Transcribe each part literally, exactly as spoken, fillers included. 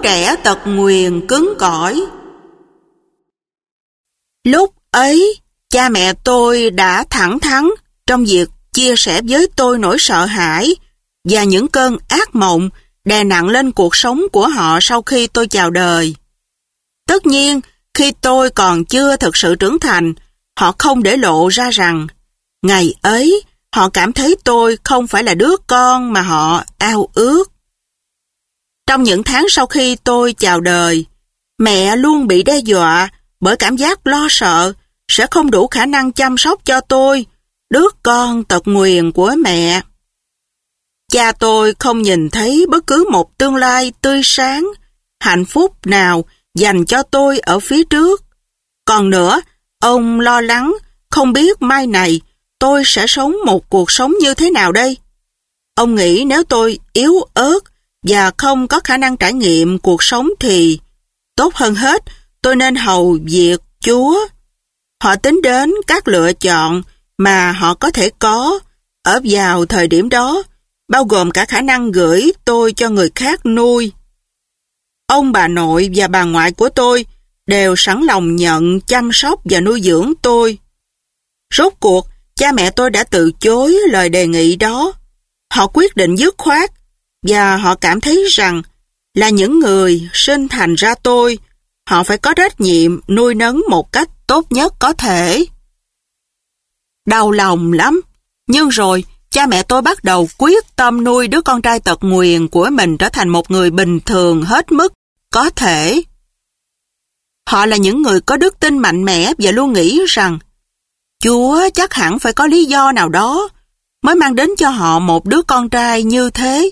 trẻ tật nguyền cứng cỏi. Lúc ấy, cha mẹ tôi đã thẳng thắn trong việc chia sẻ với tôi nỗi sợ hãi và những cơn ác mộng đè nặng lên cuộc sống của họ sau khi tôi chào đời. Tất nhiên, khi tôi còn chưa thực sự trưởng thành, họ không để lộ ra rằng ngày ấy họ cảm thấy tôi không phải là đứa con mà họ ao ước. Trong những tháng sau khi tôi chào đời, mẹ luôn bị đe dọa bởi cảm giác lo sợ sẽ không đủ khả năng chăm sóc cho tôi, đứa con tật nguyền của mẹ. Cha tôi không nhìn thấy bất cứ một tương lai tươi sáng, hạnh phúc nào dành cho tôi ở phía trước. Còn nữa, ông lo lắng không biết mai này tôi sẽ sống một cuộc sống như thế nào đây. Ông nghĩ nếu tôi yếu ớt và không có khả năng trải nghiệm cuộc sống thì tốt hơn hết tôi nên hầu việc Chúa. Họ tính đến các lựa chọn mà họ có thể có ở vào thời điểm đó, bao gồm cả khả năng gửi tôi cho người khác nuôi. Ông bà nội và bà ngoại của tôi đều sẵn lòng nhận chăm sóc và nuôi dưỡng tôi. Rốt cuộc, cha mẹ tôi đã từ chối lời đề nghị đó. Họ quyết định dứt khoát và họ cảm thấy rằng là những người sinh thành ra tôi, họ phải có trách nhiệm nuôi nấng một cách tốt nhất có thể. Đau lòng lắm, nhưng rồi cha mẹ tôi bắt đầu quyết tâm nuôi đứa con trai tật nguyền của mình trở thành một người bình thường hết mức có thể. Họ là những người có đức tin mạnh mẽ và luôn nghĩ rằng Chúa chắc hẳn phải có lý do nào đó mới mang đến cho họ một đứa con trai như thế.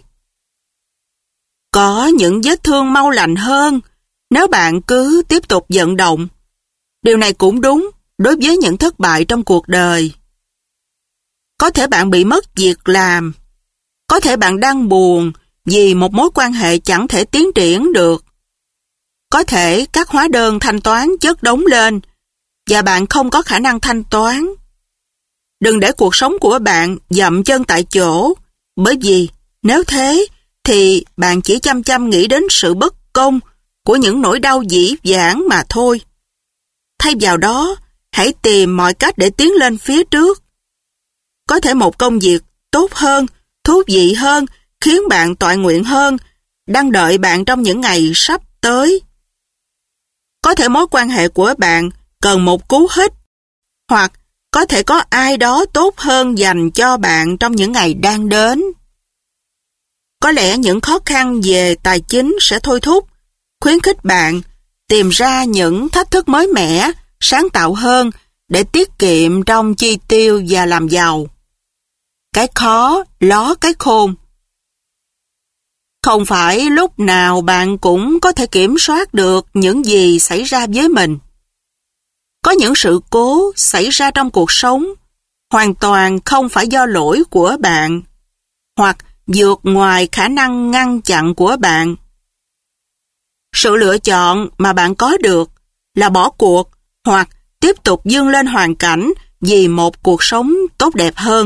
Có những vết thương mau lành hơn nếu bạn cứ tiếp tục vận động. Điều này cũng đúng đối với những thất bại trong cuộc đời. Có thể bạn bị mất việc làm. Có thể bạn đang buồn vì một mối quan hệ chẳng thể tiến triển được. Có thể các hóa đơn thanh toán chất đống lên và bạn không có khả năng thanh toán. Đừng để cuộc sống của bạn dậm chân tại chỗ, bởi vì nếu thế thì bạn chỉ chăm chăm nghĩ đến sự bất công của những nỗi đau dĩ vãng mà thôi. Thay vào đó, hãy tìm mọi cách để tiến lên phía trước. Có thể một công việc tốt hơn, thú vị hơn, khiến bạn toại nguyện hơn, đang đợi bạn trong những ngày sắp tới. Có thể mối quan hệ của bạn cần một cú hích, hoặc có thể có ai đó tốt hơn dành cho bạn trong những ngày đang đến. Có lẽ những khó khăn về tài chính sẽ thôi thúc, khuyến khích bạn tìm ra những thách thức mới mẻ, sáng tạo hơn để tiết kiệm trong chi tiêu và làm giàu. Cái khó ló cái khôn. Không phải lúc nào bạn cũng có thể kiểm soát được những gì xảy ra với mình. Có những sự cố xảy ra trong cuộc sống hoàn toàn không phải do lỗi của bạn, hoặc vượt ngoài khả năng ngăn chặn của bạn. Sự lựa chọn mà bạn có được là bỏ cuộc hoặc tiếp tục vươn lên hoàn cảnh vì một cuộc sống tốt đẹp hơn.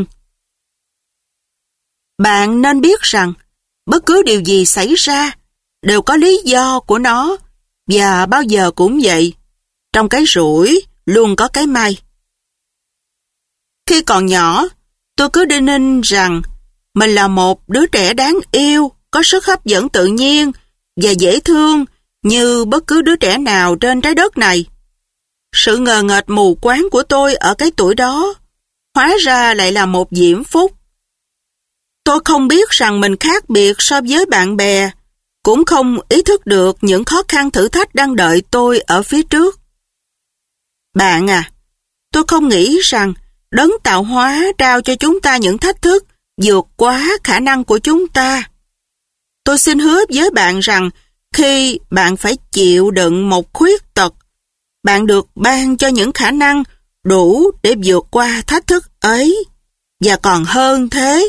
Bạn nên biết rằng bất cứ điều gì xảy ra đều có lý do của nó, và bao giờ cũng vậy, trong cái rủi luôn có cái may. Khi còn nhỏ, tôi cứ đinh ninh rằng mình là một đứa trẻ đáng yêu, có sức hấp dẫn tự nhiên và dễ thương như bất cứ đứa trẻ nào trên trái đất này. Sự ngờ nghệch mù quáng của tôi ở cái tuổi đó hóa ra lại là một diễm phúc. Tôi không biết rằng mình khác biệt so với bạn bè, cũng không ý thức được những khó khăn thử thách đang đợi tôi ở phía trước. Bạn à, tôi không nghĩ rằng đấng tạo hóa trao cho chúng ta những thách thức vượt quá khả năng của chúng ta. Tôi xin hứa với bạn rằng khi bạn phải chịu đựng một khuyết tật, bạn được ban cho những khả năng đủ để vượt qua thách thức ấy, và còn hơn thế.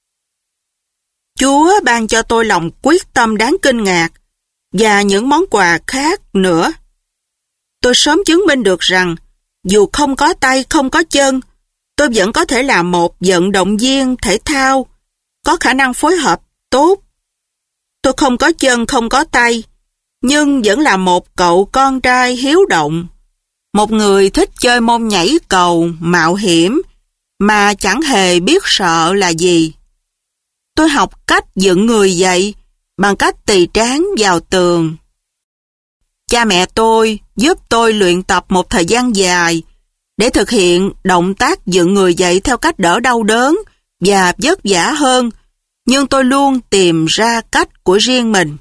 Chúa ban cho tôi lòng quyết tâm đáng kinh ngạc và những món quà khác nữa. Tôi sớm chứng minh được rằng dù không có tay không có chân, tôi vẫn có thể là một vận động viên thể thao, có khả năng phối hợp tốt. Tôi không có chân không có tay, nhưng vẫn là một cậu con trai hiếu động. Một người thích chơi môn nhảy cầu, mạo hiểm, mà chẳng hề biết sợ là gì. Tôi học cách dựng người dậy bằng cách tì trán vào tường. Cha mẹ tôi giúp tôi luyện tập một thời gian dài để thực hiện động tác dựng người dậy theo cách đỡ đau đớn và vất vả hơn, nhưng tôi luôn tìm ra cách của riêng mình.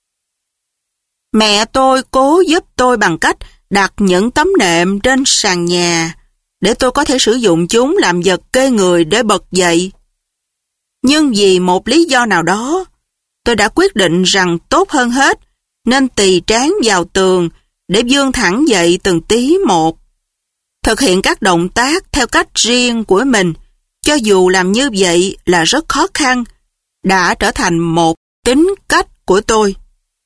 Mẹ tôi cố giúp tôi bằng cách đặt những tấm nệm trên sàn nhà để tôi có thể sử dụng chúng làm vật kê người để bật dậy. Nhưng vì một lý do nào đó, tôi đã quyết định rằng tốt hơn hết nên tì trán vào tường để vươn thẳng dậy từng tí một. Thực hiện các động tác theo cách riêng của mình, cho dù làm như vậy là rất khó khăn, đã trở thành một tính cách của tôi.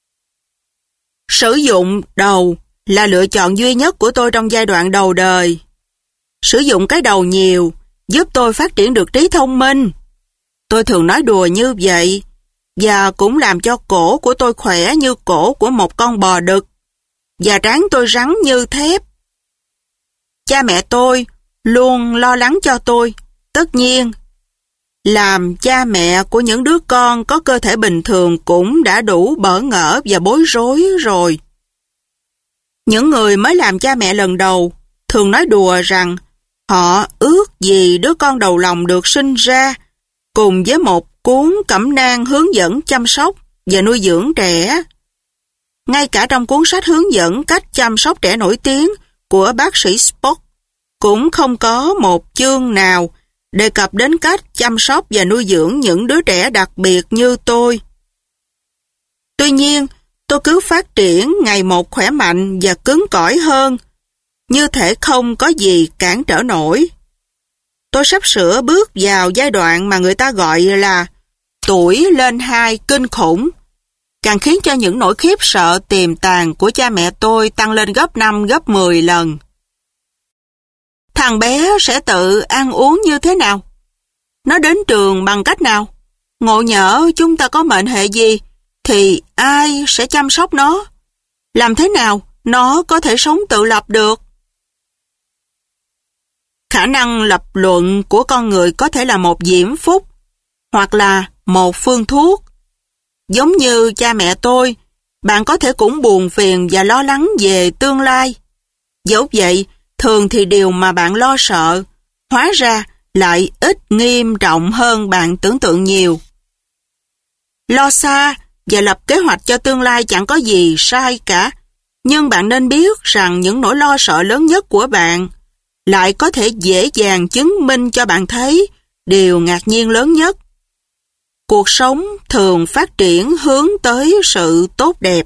Sử dụng đầu là lựa chọn duy nhất của tôi trong giai đoạn đầu đời. Sử dụng cái đầu nhiều giúp tôi phát triển được trí thông minh. Tôi thường nói đùa như vậy, và cũng làm cho cổ của tôi khỏe như cổ của một con bò đực, và trán tôi rắn như thép. Cha mẹ tôi luôn lo lắng cho tôi, tất nhiên. Làm cha mẹ của những đứa con có cơ thể bình thường cũng đã đủ bỡ ngỡ và bối rối rồi. Những người mới làm cha mẹ lần đầu thường nói đùa rằng họ ước gì đứa con đầu lòng được sinh ra cùng với một cuốn cẩm nang hướng dẫn chăm sóc và nuôi dưỡng trẻ. Ngay cả trong cuốn sách hướng dẫn cách chăm sóc trẻ nổi tiếng của bác sĩ Spock cũng không có một chương nào đề cập đến cách chăm sóc và nuôi dưỡng những đứa trẻ đặc biệt như tôi. Tuy nhiên, tôi cứ phát triển ngày một khỏe mạnh và cứng cỏi hơn, như thể không có gì cản trở nổi. Tôi sắp sửa bước vào giai đoạn mà người ta gọi là tuổi lên hai kinh khủng, càng khiến cho những nỗi khiếp sợ tiềm tàng của cha mẹ tôi tăng lên gấp năm, gấp mười lần. Thằng bé sẽ tự ăn uống như thế nào? Nó đến trường bằng cách nào? Ngộ nhỡ chúng ta có mệnh hệ gì, thì ai sẽ chăm sóc nó? Làm thế nào nó có thể sống tự lập được? Khả năng lập luận của con người có thể là một diễm phúc, hoặc là một phương thuốc. Giống như cha mẹ tôi, bạn có thể cũng buồn phiền và lo lắng về tương lai. Dẫu vậy, thường thì điều mà bạn lo sợ, hóa ra lại ít nghiêm trọng hơn bạn tưởng tượng nhiều. Lo xa và lập kế hoạch cho tương lai chẳng có gì sai cả, nhưng bạn nên biết rằng những nỗi lo sợ lớn nhất của bạn lại có thể dễ dàng chứng minh cho bạn thấy điều ngạc nhiên lớn nhất. Cuộc sống thường phát triển hướng tới sự tốt đẹp.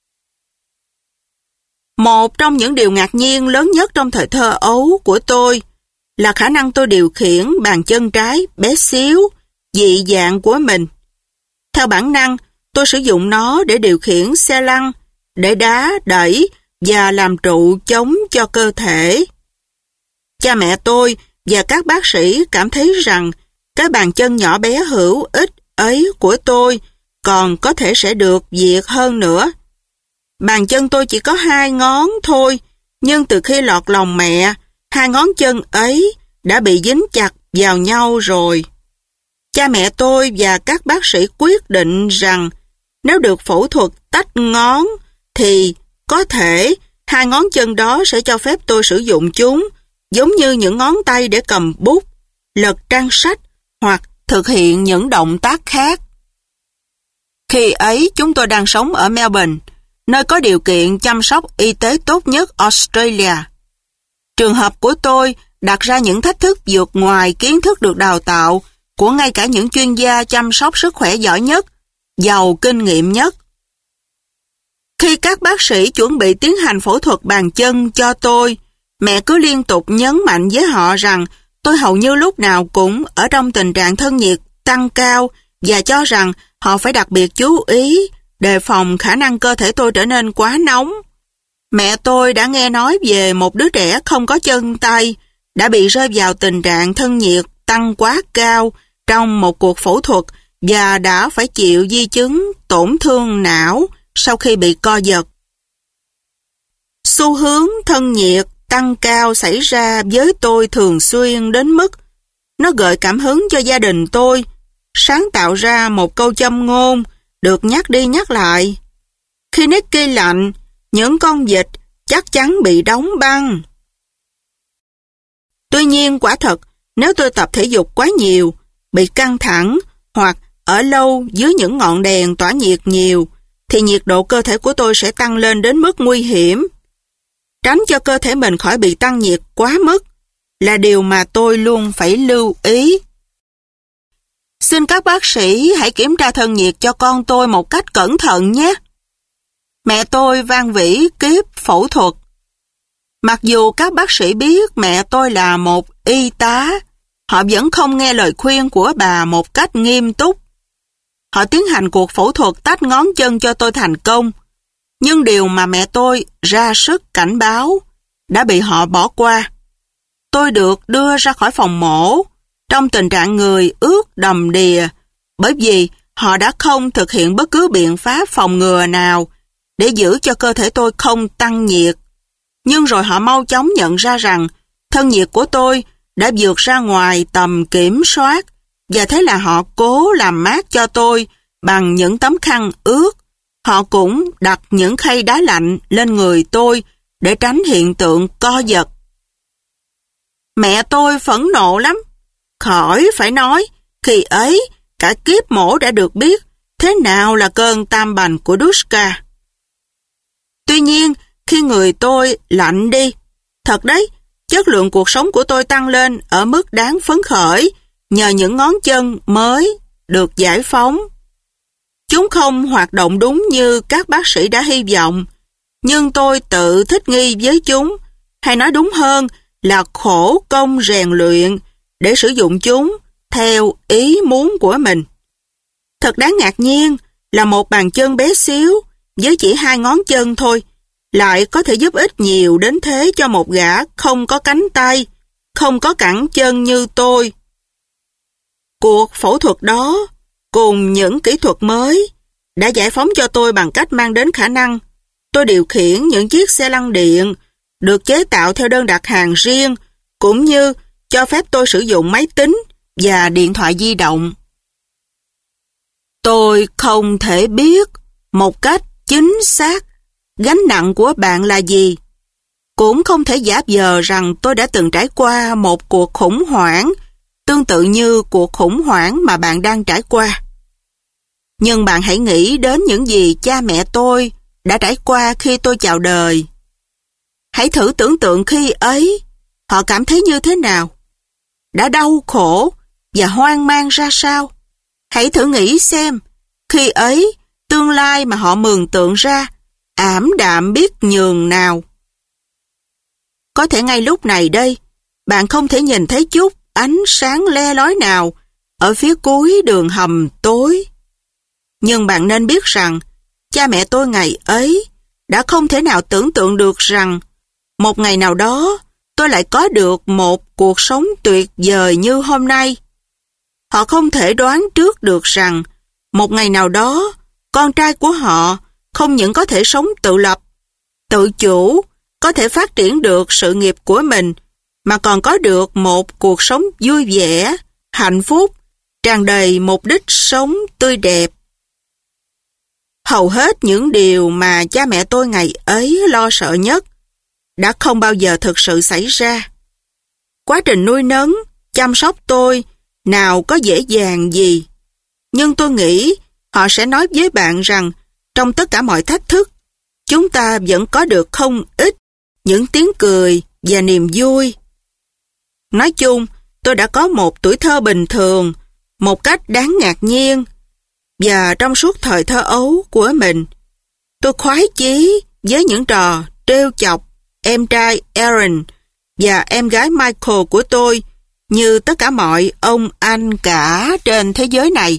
Một trong những điều ngạc nhiên lớn nhất trong thời thơ ấu của tôi là khả năng tôi điều khiển bàn chân trái bé xíu, dị dạng của mình. Theo bản năng, tôi sử dụng nó để điều khiển xe lăn, để đá, đẩy và làm trụ chống cho cơ thể. Cha mẹ tôi và các bác sĩ cảm thấy rằng cái bàn chân nhỏ bé hữu ích ấy của tôi còn có thể sẽ được việc hơn nữa. Bàn chân tôi chỉ có hai ngón thôi, nhưng từ khi lọt lòng mẹ, hai ngón chân ấy đã bị dính chặt vào nhau rồi. Cha mẹ tôi và các bác sĩ quyết định rằng nếu được phẫu thuật tách ngón thì có thể hai ngón chân đó sẽ cho phép tôi sử dụng chúng giống như những ngón tay để cầm bút, lật trang sách hoặc thực hiện những động tác khác. Khi ấy chúng tôi đang sống ở Melbourne, nơi có điều kiện chăm sóc y tế tốt nhất Australia. Trường hợp của tôi đặt ra những thách thức vượt ngoài kiến thức được đào tạo của ngay cả những chuyên gia chăm sóc sức khỏe giỏi nhất, giàu kinh nghiệm nhất. Khi các bác sĩ chuẩn bị tiến hành phẫu thuật bàn chân cho tôi, mẹ cứ liên tục nhấn mạnh với họ rằng tôi hầu như lúc nào cũng ở trong tình trạng thân nhiệt tăng cao và cho rằng họ phải đặc biệt chú ý, đề phòng khả năng cơ thể tôi trở nên quá nóng. Mẹ tôi đã nghe nói về một đứa trẻ không có chân tay, đã bị rơi vào tình trạng thân nhiệt tăng quá cao trong một cuộc phẫu thuật và đã phải chịu di chứng tổn thương não sau khi bị co giật. Xu hướng thân nhiệt tăng cao xảy ra với tôi thường xuyên đến mức nó gợi cảm hứng cho gia đình tôi, sáng tạo ra một câu châm ngôn được nhắc đi nhắc lại. Khi Nicky lạnh, những con vịt chắc chắn bị đóng băng. Tuy nhiên quả thật, nếu tôi tập thể dục quá nhiều, bị căng thẳng hoặc ở lâu dưới những ngọn đèn tỏa nhiệt nhiều, thì nhiệt độ cơ thể của tôi sẽ tăng lên đến mức nguy hiểm. Tránh cho cơ thể mình khỏi bị tăng nhiệt quá mức là điều mà tôi luôn phải lưu ý. Xin các bác sĩ hãy kiểm tra thân nhiệt cho con tôi một cách cẩn thận nhé. Mẹ tôi van vỉ kiếp phẫu thuật. Mặc dù các bác sĩ biết mẹ tôi là một y tá, họ vẫn không nghe lời khuyên của bà một cách nghiêm túc. Họ tiến hành cuộc phẫu thuật tách ngón chân cho tôi thành công, nhưng điều mà mẹ tôi ra sức cảnh báo đã bị họ bỏ qua. Tôi được đưa ra khỏi phòng mổ trong tình trạng người ướt đầm đìa, bởi vì họ đã không thực hiện bất cứ biện pháp phòng ngừa nào để giữ cho cơ thể tôi không tăng nhiệt. Nhưng rồi họ mau chóng nhận ra rằng thân nhiệt của tôi đã vượt ra ngoài tầm kiểm soát, và thế là họ cố làm mát cho tôi bằng những tấm khăn ướt. Họ cũng đặt những khay đá lạnh lên người tôi để tránh hiện tượng co giật. Mẹ tôi phẫn nộ lắm. Khỏi phải nói, khi ấy cả kiếp mổ đã được biết thế nào là cơn tam bành của Dushka. Tuy nhiên, khi người tôi lạnh đi, thật đấy, chất lượng cuộc sống của tôi tăng lên ở mức đáng phấn khởi nhờ những ngón chân mới được giải phóng. Chúng không hoạt động đúng như các bác sĩ đã hy vọng, nhưng tôi tự thích nghi với chúng, hay nói đúng hơn là khổ công rèn luyện để sử dụng chúng theo ý muốn của mình. Thật đáng ngạc nhiên là một bàn chân bé xíu với chỉ hai ngón chân thôi lại có thể giúp ích nhiều đến thế cho một gã không có cánh tay, không có cẳng chân như tôi. Cuộc phẫu thuật đó cùng những kỹ thuật mới đã giải phóng cho tôi bằng cách mang đến khả năng tôi điều khiển những chiếc xe lăn điện được chế tạo theo đơn đặt hàng riêng, cũng như cho phép tôi sử dụng máy tính và điện thoại di động. Tôi không thể biết một cách chính xác gánh nặng của bạn là gì. Cũng không thể giả vờ rằng tôi đã từng trải qua một cuộc khủng hoảng tương tự như cuộc khủng hoảng mà bạn đang trải qua. Nhưng bạn hãy nghĩ đến những gì cha mẹ tôi đã trải qua khi tôi chào đời. Hãy thử tưởng tượng khi ấy họ cảm thấy như thế nào, đã đau khổ và hoang mang ra sao. Hãy thử nghĩ xem, khi ấy tương lai mà họ mường tượng ra ảm đạm biết nhường nào. Có thể ngay lúc này đây, bạn không thể nhìn thấy chút ánh sáng le lói nào ở phía cuối đường hầm tối. Nhưng bạn nên biết rằng, cha mẹ tôi ngày ấy đã không thể nào tưởng tượng được rằng một ngày nào đó tôi lại có được một cuộc sống tuyệt vời như hôm nay. Họ không thể đoán trước được rằng một ngày nào đó con trai của họ không những có thể sống tự lập, tự chủ, có thể phát triển được sự nghiệp của mình, mà còn có được một cuộc sống vui vẻ, hạnh phúc, tràn đầy mục đích sống tươi đẹp. Hầu hết những điều mà cha mẹ tôi ngày ấy lo sợ nhất đã không bao giờ thực sự xảy ra. Quá trình nuôi nấng, chăm sóc tôi nào có dễ dàng gì. Nhưng tôi nghĩ họ sẽ nói với bạn rằng trong tất cả mọi thách thức, chúng ta vẫn có được không ít những tiếng cười và niềm vui. Nói chung, tôi đã có một tuổi thơ bình thường, một cách đáng ngạc nhiên. Và trong suốt thời thơ ấu của mình, tôi khoái chí với những trò trêu chọc em trai Aaron và em gái Michael của tôi như tất cả mọi ông anh cả trên thế giới này.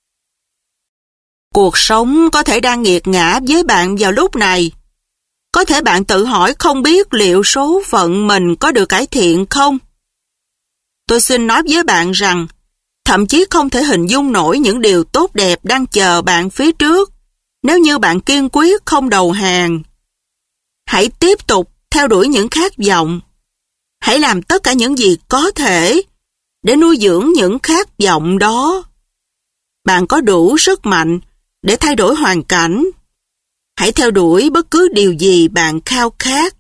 Cuộc sống có thể đang nghiệt ngã với bạn vào lúc này. Có thể bạn tự hỏi không biết liệu số phận mình có được cải thiện không? Tôi xin nói với bạn rằng, thậm chí không thể hình dung nổi những điều tốt đẹp đang chờ bạn phía trước. nếu như bạn kiên quyết không đầu hàng. Hãy tiếp tục theo đuổi những khát vọng. Hãy làm tất cả những gì có thể để nuôi dưỡng những khát vọng đó. Bạn có đủ sức mạnh để thay đổi hoàn cảnh. Hãy theo đuổi bất cứ điều gì bạn khao khát.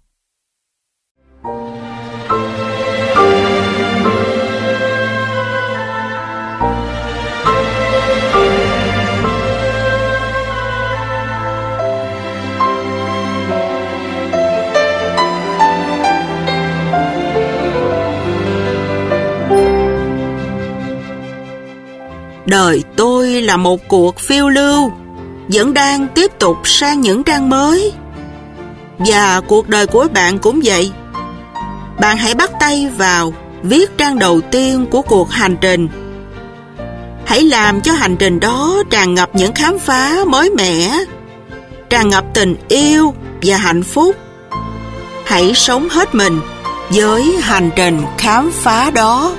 Đời tôi là một cuộc phiêu lưu, vẫn đang tiếp tục sang những trang mới. Và cuộc đời của bạn cũng vậy. Bạn hãy bắt tay vào viết trang đầu tiên của cuộc hành trình. Hãy làm cho hành trình đó tràn ngập những khám phá mới mẻ, tràn ngập tình yêu và hạnh phúc. Hãy sống hết mình với hành trình khám phá đó.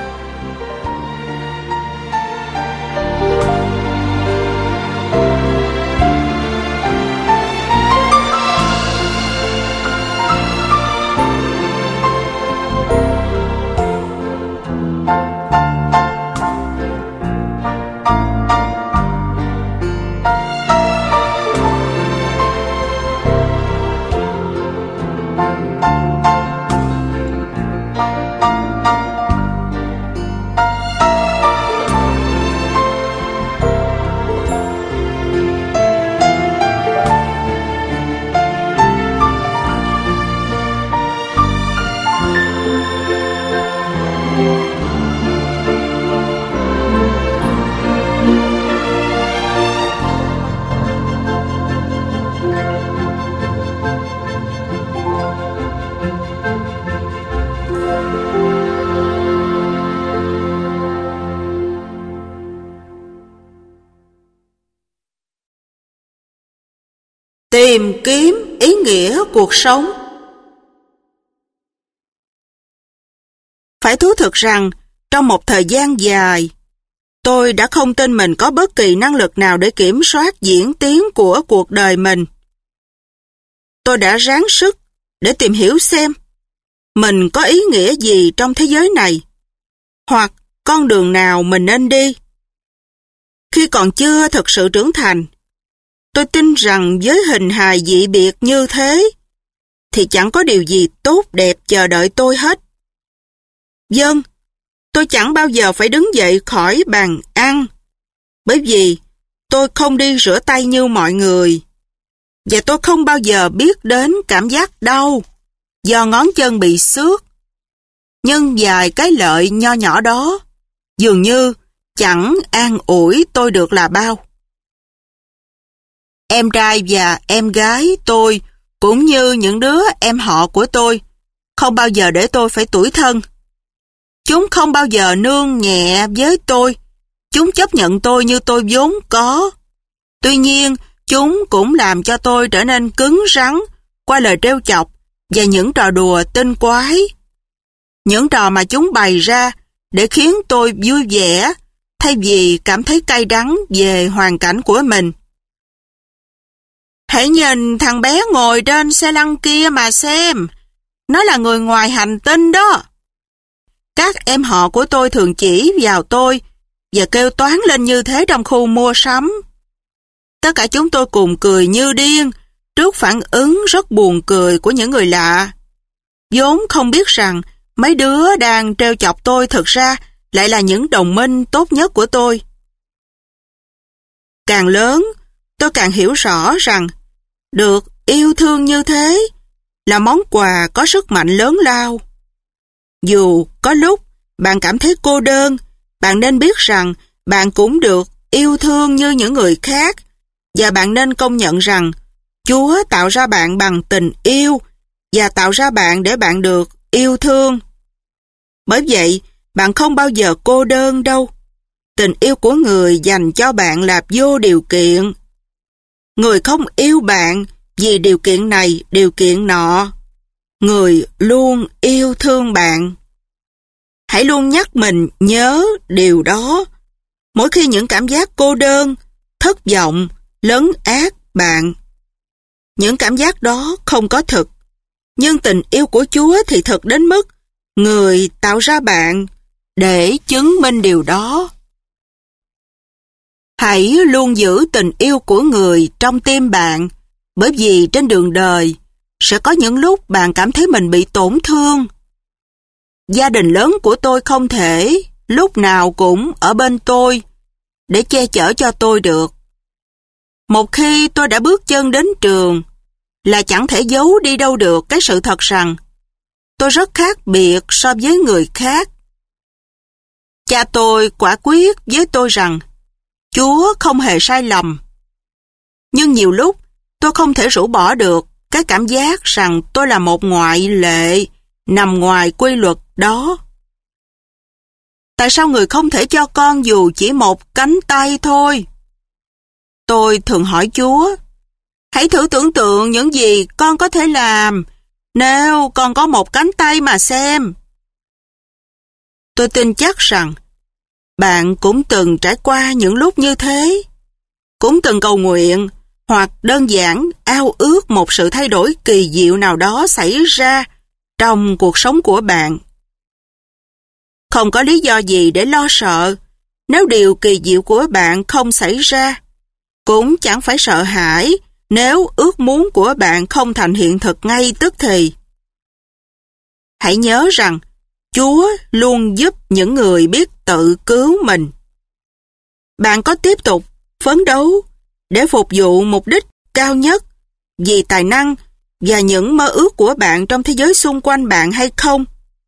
Tìm kiếm ý nghĩa cuộc sống. Phải thú thực rằng, trong một thời gian dài, tôi đã không tin mình có bất kỳ năng lực nào để kiểm soát diễn tiến của cuộc đời mình. Tôi đã ráng sức để tìm hiểu xem mình có ý nghĩa gì trong thế giới này, hoặc con đường nào mình nên đi. Khi còn chưa thực sự trưởng thành, tôi tin rằng với hình hài dị biệt như thế, thì chẳng có điều gì tốt đẹp chờ đợi tôi hết. Vâng, tôi chẳng bao giờ phải đứng dậy khỏi bàn ăn, bởi vì tôi không đi rửa tay như mọi người. Và tôi không bao giờ biết đến cảm giác đau do ngón chân bị xước. Nhưng vài cái lợi nho nhỏ đó dường như chẳng an ủi tôi được là bao. Em trai và em gái tôi, cũng như những đứa em họ của tôi, không bao giờ để tôi phải tủi thân. Chúng không bao giờ nương nhẹ với tôi. Chúng chấp nhận tôi như tôi vốn có. Tuy nhiên, chúng cũng làm cho tôi trở nên cứng rắn qua lời trêu chọc và những trò đùa tinh quái. Những trò mà chúng bày ra để khiến tôi vui vẻ, thay vì cảm thấy cay đắng về hoàn cảnh của mình. Hãy nhìn thằng bé ngồi trên xe lăn kia mà xem. Nó là người ngoài hành tinh đó. Các em họ của tôi thường chỉ vào tôi và kêu toán lên như thế trong khu mua sắm. Tất cả chúng tôi cùng cười như điên trước phản ứng rất buồn cười của những người lạ, vốn không biết rằng mấy đứa đang trêu chọc tôi thực ra lại là những đồng minh tốt nhất của tôi. Càng lớn, tôi càng hiểu rõ rằng được yêu thương như thế là món quà có sức mạnh lớn lao. Dù có lúc bạn cảm thấy cô đơn, bạn nên biết rằng bạn cũng được yêu thương như những người khác, và bạn nên công nhận rằng Chúa tạo ra bạn bằng tình yêu và tạo ra bạn để bạn được yêu thương. Bởi vậy, bạn không bao giờ cô đơn đâu. Tình yêu của người dành cho bạn là vô điều kiện. Người không yêu bạn vì điều kiện này, điều kiện nọ. Người luôn yêu thương bạn. Hãy luôn nhắc mình nhớ điều đó. Mỗi khi những cảm giác cô đơn, thất vọng, lấn át bạn. Những cảm giác đó không có thực, nhưng tình yêu của Chúa thì thực đến mức Người tạo ra bạn để chứng minh điều đó. Hãy luôn giữ tình yêu của Người trong tim bạn, bởi vì trên đường đời sẽ có những lúc bạn cảm thấy mình bị tổn thương. Gia đình lớn của tôi không thể lúc nào cũng ở bên tôi để che chở cho tôi được. Một khi tôi đã bước chân đến trường là chẳng thể giấu đi đâu được cái sự thật rằng tôi rất khác biệt so với người khác. Cha tôi quả quyết với tôi rằng Chúa không hề sai lầm. Nhưng nhiều lúc tôi không thể rũ bỏ được cái cảm giác rằng tôi là một ngoại lệ nằm ngoài quy luật đó. Tại sao người không thể cho con dù chỉ một cánh tay thôi? Tôi thường hỏi Chúa, hãy thử tưởng tượng những gì con có thể làm nếu con có một cánh tay mà xem. Tôi tin chắc rằng bạn cũng từng trải qua những lúc như thế, cũng từng cầu nguyện hoặc đơn giản ao ước một sự thay đổi kỳ diệu nào đó xảy ra trong cuộc sống của bạn. Không có lý do gì để lo sợ nếu điều kỳ diệu của bạn không xảy ra, cũng chẳng phải sợ hãi nếu ước muốn của bạn không thành hiện thực ngay tức thì. Hãy nhớ rằng Chúa luôn giúp những người biết tự cứu mình. Bạn có tiếp tục phấn đấu để phục vụ mục đích cao nhất vì tài năng và những mơ ước của bạn trong thế giới xung quanh bạn hay không?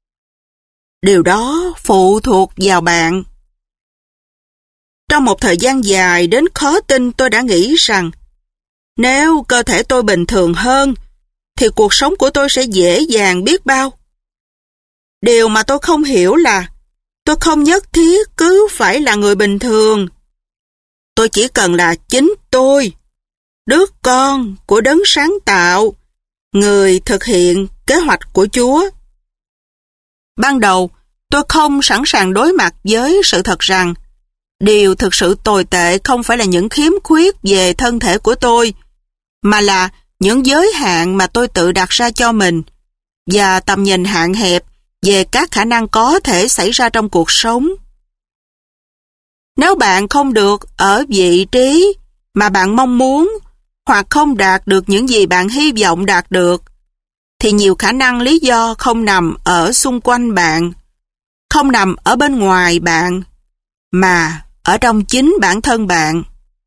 Điều đó phụ thuộc vào bạn. Trong một thời gian dài đến khó tin, tôi đã nghĩ rằng nếu cơ thể tôi bình thường hơn thì cuộc sống của tôi sẽ dễ dàng biết bao. Điều mà tôi không hiểu là tôi không nhất thiết cứ phải là người bình thường. Tôi chỉ cần là chính tôi, đứa con của đấng sáng tạo, người thực hiện kế hoạch của Chúa. Ban đầu, tôi không sẵn sàng đối mặt với sự thật rằng điều thực sự tồi tệ không phải là những khiếm khuyết về thân thể của tôi, mà là những giới hạn mà tôi tự đặt ra cho mình và tầm nhìn hạn hẹp về các khả năng có thể xảy ra trong cuộc sống. Nếu bạn không được ở vị trí mà bạn mong muốn hoặc không đạt được những gì bạn hy vọng đạt được, thì nhiều khả năng lý do không nằm ở xung quanh bạn, không nằm ở bên ngoài bạn, mà ở trong chính bản thân bạn.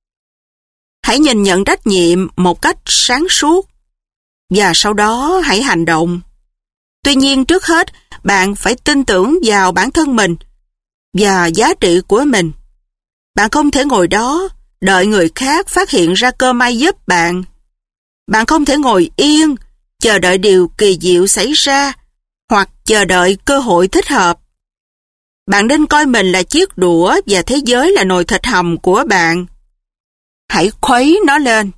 Hãy nhìn nhận trách nhiệm một cách sáng suốt và sau đó hãy hành động. Tuy nhiên trước hết, bạn phải tin tưởng vào bản thân mình và giá trị của mình. Bạn không thể ngồi đó đợi người khác phát hiện ra cơ may giúp bạn. Bạn không thể ngồi yên chờ đợi điều kỳ diệu xảy ra hoặc chờ đợi cơ hội thích hợp. Bạn nên coi mình là chiếc đũa và thế giới là nồi thịt hầm của bạn. Hãy khuấy nó lên.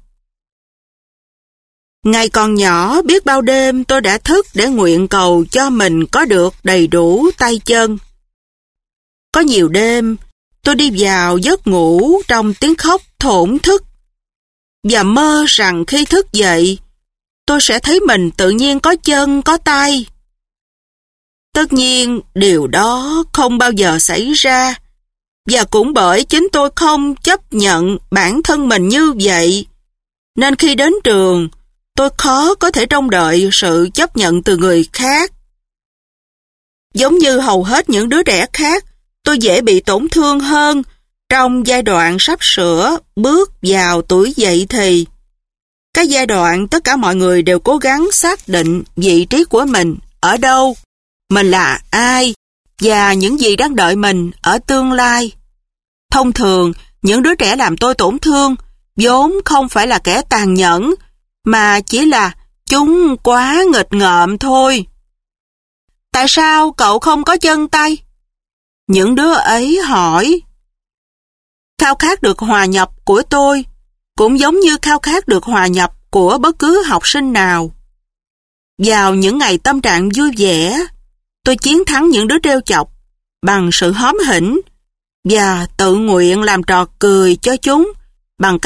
Ngày còn nhỏ, biết bao đêm tôi đã thức để nguyện cầu cho mình có được đầy đủ tay chân. Có nhiều đêm, tôi đi vào giấc ngủ trong tiếng khóc thổn thức và mơ rằng khi thức dậy, tôi sẽ thấy mình tự nhiên có chân, có tay. Tất nhiên, điều đó không bao giờ xảy ra, và cũng bởi chính tôi không chấp nhận bản thân mình như vậy, nên khi đến trường, tôi khó có thể trông đợi sự chấp nhận từ người khác. Giống như hầu hết những đứa trẻ khác, tôi dễ bị tổn thương hơn trong giai đoạn sắp sửa bước vào tuổi dậy thì. Cái giai đoạn tất cả mọi người đều cố gắng xác định vị trí của mình ở đâu, mình là ai và những gì đang đợi mình ở tương lai. Thông thường, những đứa trẻ làm tôi tổn thương vốn không phải là kẻ tàn nhẫn, mà chỉ là chúng quá nghịch ngợm thôi. Tại sao cậu không có chân tay? Những đứa ấy hỏi. Khao khát được hòa nhập của tôi cũng giống như khao khát được hòa nhập của bất cứ học sinh nào. Vào những ngày tâm trạng vui vẻ, tôi chiến thắng những đứa trêu chọc bằng sự hóm hỉnh và tự nguyện làm trò cười cho chúng bằng cách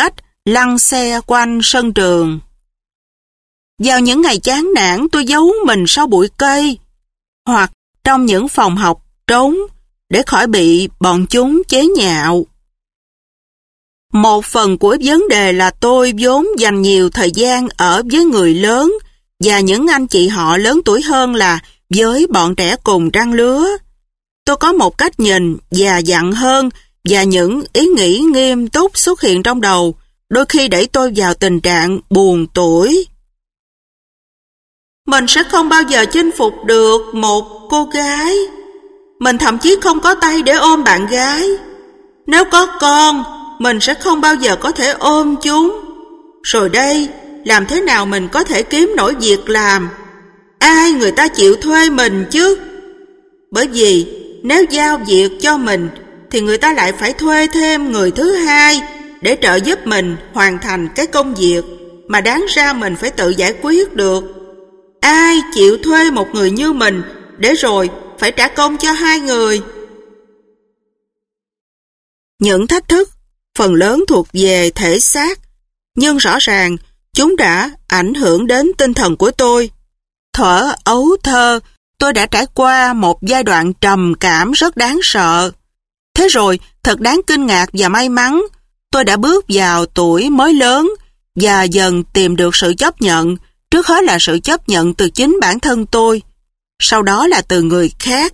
lăn xe quanh sân trường. Vào những ngày chán nản, tôi giấu mình sau bụi cây, hoặc trong những phòng học trống để khỏi bị bọn chúng chế nhạo. Một phần của vấn đề là tôi vốn dành nhiều thời gian ở với người lớn và những anh chị họ lớn tuổi hơn là với bọn trẻ cùng trang lứa. Tôi có một cách nhìn già dặn hơn và những ý nghĩ nghiêm túc xuất hiện trong đầu, đôi khi đẩy tôi vào tình trạng buồn tủi. Mình sẽ không bao giờ chinh phục được một cô gái. Mình thậm chí không có tay để ôm bạn gái. Nếu có con, mình sẽ không bao giờ có thể ôm chúng. Rồi đây, làm thế nào mình có thể kiếm nổi việc làm? Ai người ta chịu thuê mình chứ? Bởi vì nếu giao việc cho mình thì người ta lại phải thuê thêm người thứ hai để trợ giúp mình hoàn thành cái công việc mà đáng ra mình phải tự giải quyết được. Ai chịu thuê một người như mình để rồi phải trả công cho hai người? Những thách thức phần lớn thuộc về thể xác, nhưng rõ ràng chúng đã ảnh hưởng đến tinh thần của tôi. Thuở ấu thơ, tôi đã trải qua một giai đoạn trầm cảm rất đáng sợ. Thế rồi, thật đáng kinh ngạc và may mắn, tôi đã bước vào tuổi mới lớn và dần tìm được sự chấp nhận, trước hết là sự chấp nhận từ chính bản thân tôi, sau đó là từ người khác.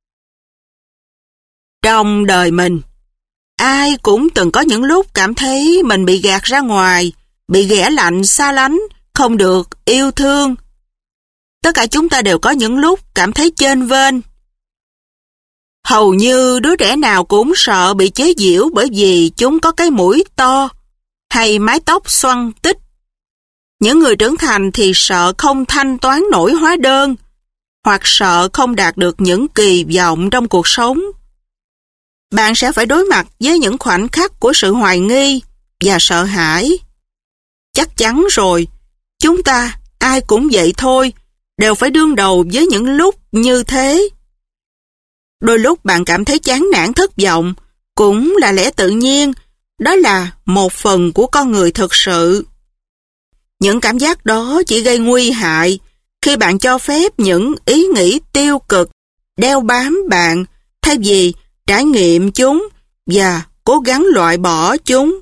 Trong đời mình, ai cũng từng có những lúc cảm thấy mình bị gạt ra ngoài, bị ghẻ lạnh, xa lánh, không được yêu thương. Tất cả chúng ta đều có những lúc cảm thấy chênh vênh. Hầu như đứa trẻ nào cũng sợ bị chế giễu bởi vì chúng có cái mũi to hay mái tóc xoăn tích. Những người trưởng thành thì sợ không thanh toán nổi hóa đơn, hoặc sợ không đạt được những kỳ vọng trong cuộc sống. Bạn sẽ phải đối mặt với những khoảnh khắc của sự hoài nghi và sợ hãi. Chắc chắn rồi, chúng ta ai cũng vậy thôi, đều phải đương đầu với những lúc như thế. Đôi lúc bạn cảm thấy chán nản thất vọng, cũng là lẽ tự nhiên, đó là một phần của con người thực sự. Những cảm giác đó chỉ gây nguy hại khi bạn cho phép những ý nghĩ tiêu cực đeo bám bạn thay vì trải nghiệm chúng và cố gắng loại bỏ chúng.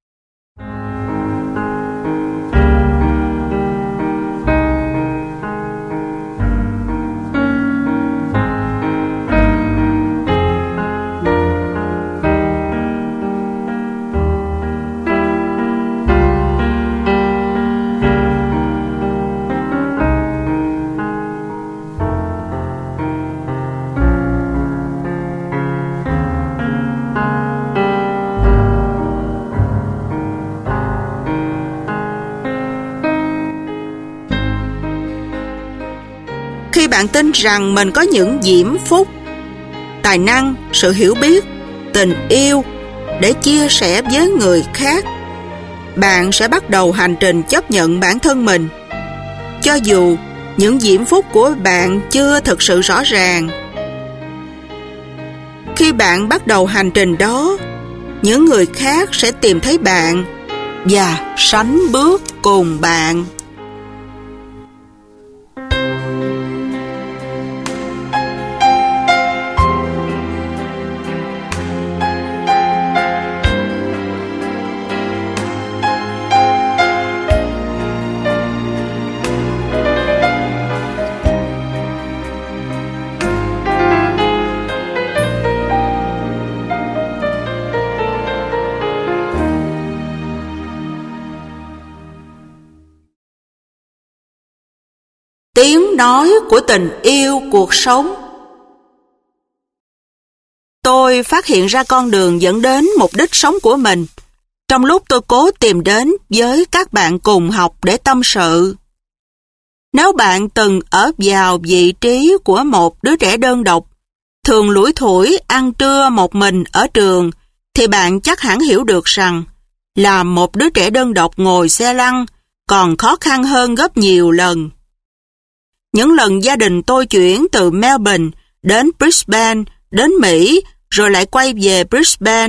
Khi bạn tin rằng mình có những diễm phúc, tài năng, sự hiểu biết, tình yêu để chia sẻ với người khác, bạn sẽ bắt đầu hành trình chấp nhận bản thân mình. Cho dù những diễm phúc của bạn chưa thực sự rõ ràng. Khi bạn bắt đầu hành trình đó, những người khác sẽ tìm thấy bạn và sánh bước cùng bạn. Tiếng nói của tình yêu cuộc sống. Tôi phát hiện ra con đường dẫn đến mục đích sống của mình trong lúc tôi cố tìm đến với các bạn cùng học để tâm sự. Nếu bạn từng ở vào vị trí của một đứa trẻ đơn độc, thường lủi thủi ăn trưa một mình ở trường, thì bạn chắc hẳn hiểu được rằng làm một đứa trẻ đơn độc ngồi xe lăn còn khó khăn hơn gấp nhiều lần. Những lần gia đình tôi chuyển từ Melbourne đến Brisbane, đến Mỹ, rồi lại quay về Brisbane,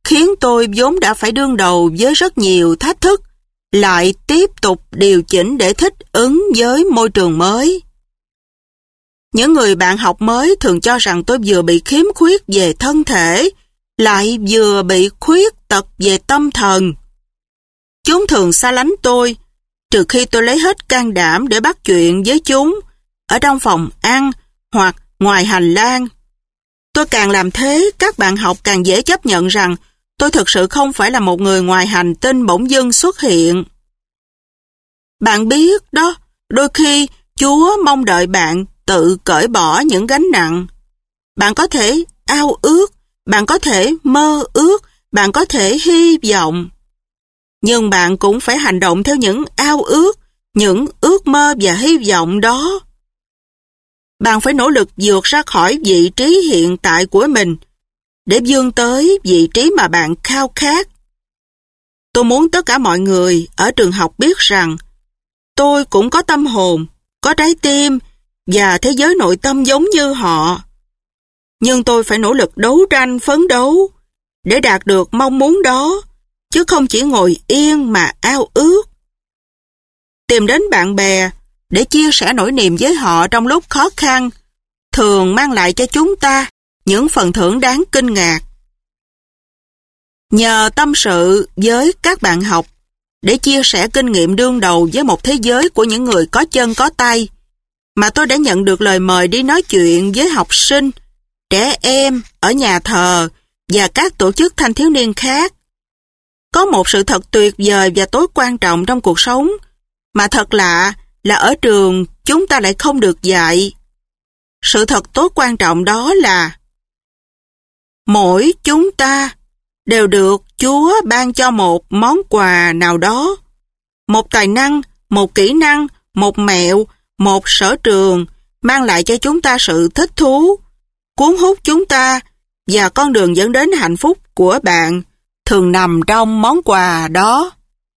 khiến tôi vốn đã phải đương đầu với rất nhiều thách thức, lại tiếp tục điều chỉnh để thích ứng với môi trường mới. Những người bạn học mới thường cho rằng tôi vừa bị khiếm khuyết về thân thể, lại vừa bị khuyết tật về tâm thần. Chúng thường xa lánh tôi, trừ khi tôi lấy hết can đảm để bắt chuyện với chúng, ở trong phòng ăn hoặc ngoài hành lang. Tôi càng làm thế, các bạn học càng dễ chấp nhận rằng tôi thực sự không phải là một người ngoài hành tinh bỗng dưng xuất hiện. Bạn biết đó, đôi khi Chúa mong đợi bạn tự cởi bỏ những gánh nặng. Bạn có thể ao ước, bạn có thể mơ ước, bạn có thể hy vọng. Nhưng bạn cũng phải hành động theo những ao ước, những ước mơ và hy vọng đó. Bạn phải nỗ lực vượt ra khỏi vị trí hiện tại của mình để vươn tới vị trí mà bạn khao khát. Tôi muốn tất cả mọi người ở trường học biết rằng tôi cũng có tâm hồn, có trái tim và thế giới nội tâm giống như họ. Nhưng tôi phải nỗ lực đấu tranh phấn đấu để đạt được mong muốn đó, chứ không chỉ ngồi yên mà ao ước. Tìm đến bạn bè để chia sẻ nỗi niềm với họ trong lúc khó khăn thường mang lại cho chúng ta những phần thưởng đáng kinh ngạc. Nhờ tâm sự với các bạn học để chia sẻ kinh nghiệm đương đầu với một thế giới của những người có chân có tay, mà tôi đã nhận được lời mời đi nói chuyện với học sinh, trẻ em ở nhà thờ và các tổ chức thanh thiếu niên khác. Có một sự thật tuyệt vời và tối quan trọng trong cuộc sống mà thật lạ là ở trường chúng ta lại không được dạy. Sự thật tối quan trọng đó là mỗi chúng ta đều được Chúa ban cho một món quà nào đó, một tài năng, một kỹ năng, một mẹo, một sở trường mang lại cho chúng ta sự thích thú, cuốn hút chúng ta, và con đường dẫn đến hạnh phúc của bạn thường nằm trong món quà đó.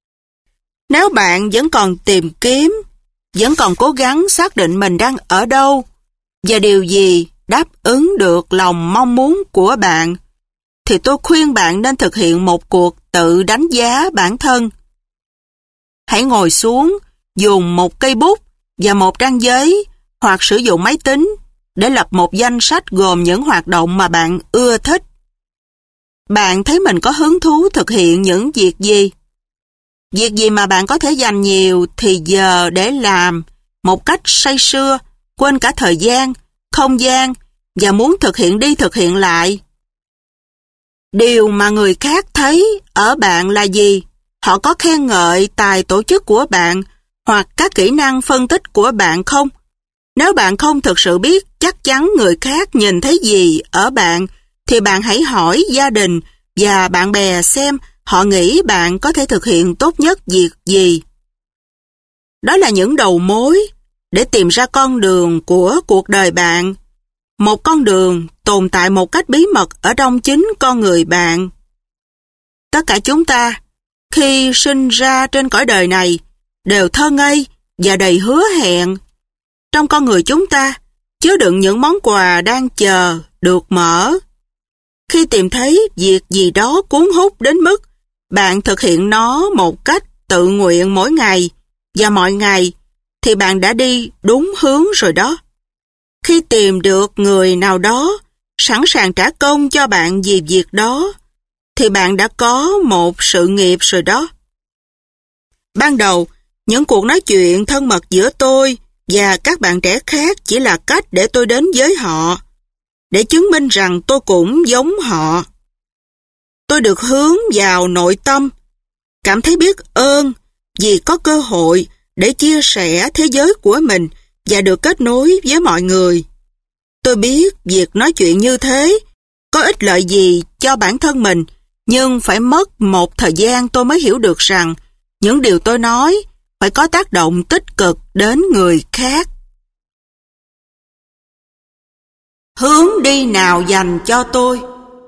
Nếu bạn vẫn còn tìm kiếm, vẫn còn cố gắng xác định mình đang ở đâu và điều gì đáp ứng được lòng mong muốn của bạn, thì tôi khuyên bạn nên thực hiện một cuộc tự đánh giá bản thân. Hãy ngồi xuống, dùng một cây bút và một trang giấy hoặc sử dụng máy tính để lập một danh sách gồm những hoạt động mà bạn ưa thích. Bạn thấy mình có hứng thú thực hiện những việc gì? Việc gì mà bạn có thể dành nhiều thì giờ để làm một cách say sưa, quên cả thời gian, không gian và muốn thực hiện đi thực hiện lại. Điều mà người khác thấy ở bạn là gì? Họ có khen ngợi tài tổ chức của bạn hoặc các kỹ năng phân tích của bạn không? Nếu bạn không thực sự biết chắc chắn người khác nhìn thấy gì ở bạn, thì bạn hãy hỏi gia đình và bạn bè xem họ nghĩ bạn có thể thực hiện tốt nhất việc gì. Đó là những đầu mối để tìm ra con đường của cuộc đời bạn. Một con đường tồn tại một cách bí mật ở trong chính con người bạn. Tất cả chúng ta, khi sinh ra trên cõi đời này, đều thơ ngây và đầy hứa hẹn. Trong con người chúng ta, chứa đựng những món quà đang chờ được mở. Khi tìm thấy việc gì đó cuốn hút đến mức bạn thực hiện nó một cách tự nguyện mỗi ngày và mọi ngày, thì bạn đã đi đúng hướng rồi đó. Khi tìm được người nào đó sẵn sàng trả công cho bạn vì việc đó, thì bạn đã có một sự nghiệp rồi đó. Ban đầu, những cuộc nói chuyện thân mật giữa tôi và các bạn trẻ khác chỉ là cách để tôi đến với họ, để chứng minh rằng tôi cũng giống họ. Tôi được hướng vào nội tâm, cảm thấy biết ơn vì có cơ hội để chia sẻ thế giới của mình và được kết nối với mọi người. Tôi biết việc nói chuyện như thế có ích lợi gì cho bản thân mình, nhưng phải mất một thời gian tôi mới hiểu được rằng những điều tôi nói phải có tác động tích cực đến người khác. Hướng đi nào dành cho tôi?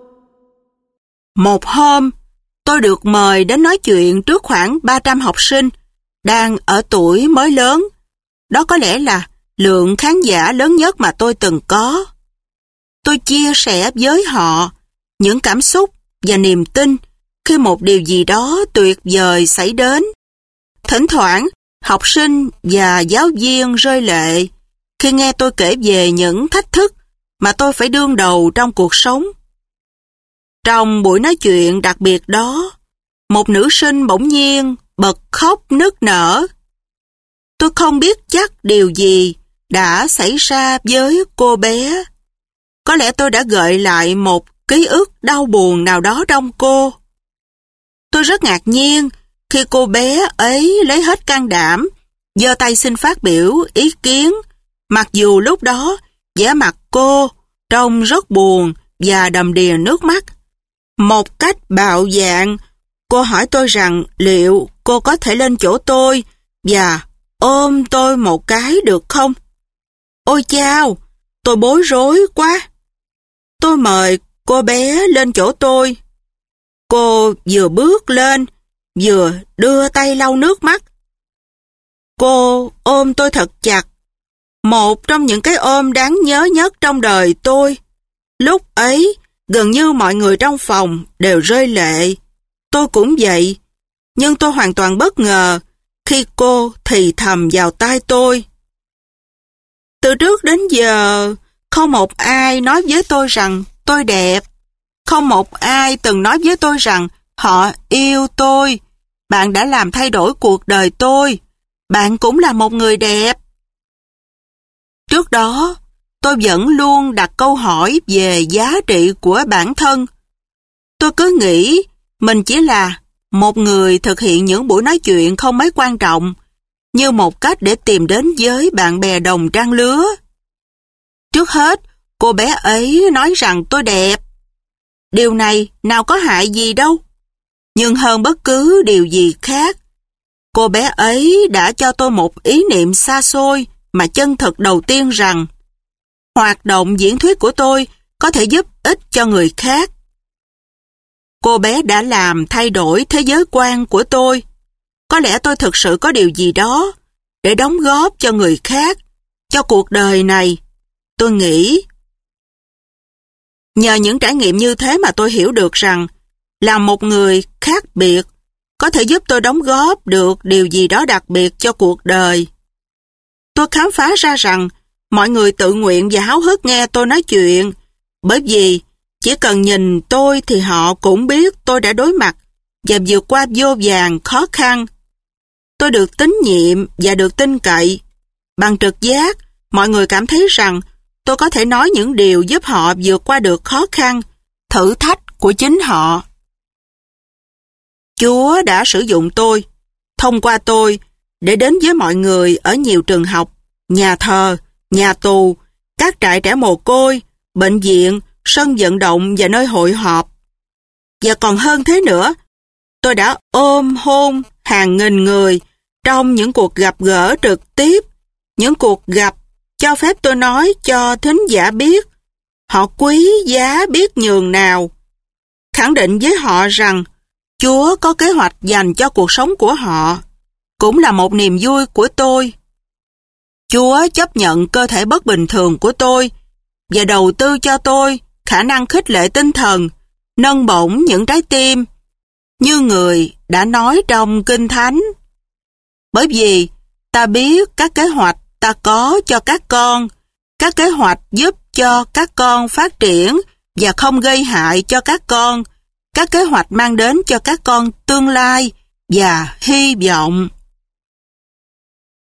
Một hôm, tôi được mời đến nói chuyện trước khoảng ba trăm học sinh đang ở tuổi mới lớn. Đó có lẽ là lượng khán giả lớn nhất mà tôi từng có. Tôi chia sẻ với họ những cảm xúc và niềm tin khi một điều gì đó tuyệt vời xảy đến. Thỉnh thoảng, học sinh và giáo viên rơi lệ khi nghe tôi kể về những thách thức mà tôi phải đương đầu trong cuộc sống. Trong buổi nói chuyện đặc biệt đó, một nữ sinh bỗng nhiên bật khóc nức nở. Tôi không biết chắc điều gì đã xảy ra với cô bé. Có lẽ tôi đã gợi lại một ký ức đau buồn nào đó trong cô. Tôi rất ngạc nhiên khi cô bé ấy lấy hết can đảm, giơ tay xin phát biểu ý kiến, mặc dù lúc đó vẻ mặt cô trông rất buồn và đầm đìa nước mắt. Một cách bạo dạn, cô hỏi tôi rằng liệu cô có thể lên chỗ tôi và ôm tôi một cái được không? Ôi chao, tôi bối rối quá. Tôi mời cô bé lên chỗ tôi. Cô vừa bước lên, vừa đưa tay lau nước mắt. Cô ôm tôi thật chặt, một trong những cái ôm đáng nhớ nhất trong đời tôi. Lúc ấy, gần như mọi người trong phòng đều rơi lệ. Tôi cũng vậy, nhưng tôi hoàn toàn bất ngờ khi cô thì thầm vào tai tôi. Từ trước đến giờ, không một ai nói với tôi rằng tôi đẹp. Không một ai từng nói với tôi rằng họ yêu tôi. Bạn đã làm thay đổi cuộc đời tôi. Bạn cũng là một người đẹp. Trước đó, tôi vẫn luôn đặt câu hỏi về giá trị của bản thân. Tôi cứ nghĩ mình chỉ là một người thực hiện những buổi nói chuyện không mấy quan trọng, như một cách để tìm đến với bạn bè đồng trang lứa. Trước hết, cô bé ấy nói rằng tôi đẹp. Điều này nào có hại gì đâu. Nhưng hơn bất cứ điều gì khác, cô bé ấy đã cho tôi một ý niệm xa xôi mà chân thực đầu tiên rằng hoạt động diễn thuyết của tôi có thể giúp ích cho người khác. Cô bé đã làm thay đổi thế giới quan của tôi. Có lẽ tôi thực sự có điều gì đó để đóng góp cho người khác, cho cuộc đời này. Tôi nghĩ. Nhờ những trải nghiệm như thế mà tôi hiểu được rằng là một người khác biệt có thể giúp tôi đóng góp được điều gì đó đặc biệt cho cuộc đời. Tôi khám phá ra rằng mọi người tự nguyện và háo hức nghe tôi nói chuyện, bởi vì chỉ cần nhìn tôi thì họ cũng biết tôi đã đối mặt và vượt qua vô vàn khó khăn. Tôi được tín nhiệm và được tin cậy. Bằng trực giác, mọi người cảm thấy rằng tôi có thể nói những điều giúp họ vượt qua được khó khăn, thử thách của chính họ. Chúa đã sử dụng tôi, thông qua tôi, để đến với mọi người ở nhiều trường học, nhà thờ, nhà tù, các trại trẻ mồ côi, bệnh viện, sân vận động và nơi hội họp. Và còn hơn thế nữa, tôi đã ôm hôn hàng nghìn người trong những cuộc gặp gỡ trực tiếp, những cuộc gặp cho phép tôi nói cho thính giả biết họ quý giá biết nhường nào, khẳng định với họ rằng Chúa có kế hoạch dành cho cuộc sống của họ, cũng là một niềm vui của tôi. Chúa chấp nhận cơ thể bất bình thường của tôi và đầu tư cho tôi khả năng khích lệ tinh thần, nâng bổng những trái tim, như người đã nói trong Kinh Thánh. Bởi vì ta biết các kế hoạch ta có cho các con, các kế hoạch giúp cho các con phát triển và không gây hại cho các con, các kế hoạch mang đến cho các con tương lai và hy vọng.